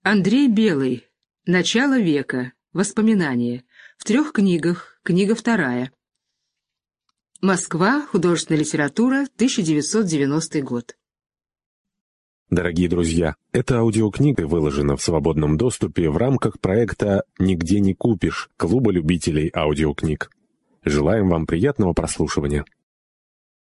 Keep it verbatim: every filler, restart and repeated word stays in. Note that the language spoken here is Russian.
Андрей Белый. Начало века. Воспоминания. В трех книгах. Книга вторая. Москва. Художественная литература. тысяча девятьсот девяностый год. Дорогие друзья, эта аудиокнига выложена в свободном доступе в рамках проекта «Нигде не купишь» Клуба любителей аудиокниг. Желаем вам приятного прослушивания.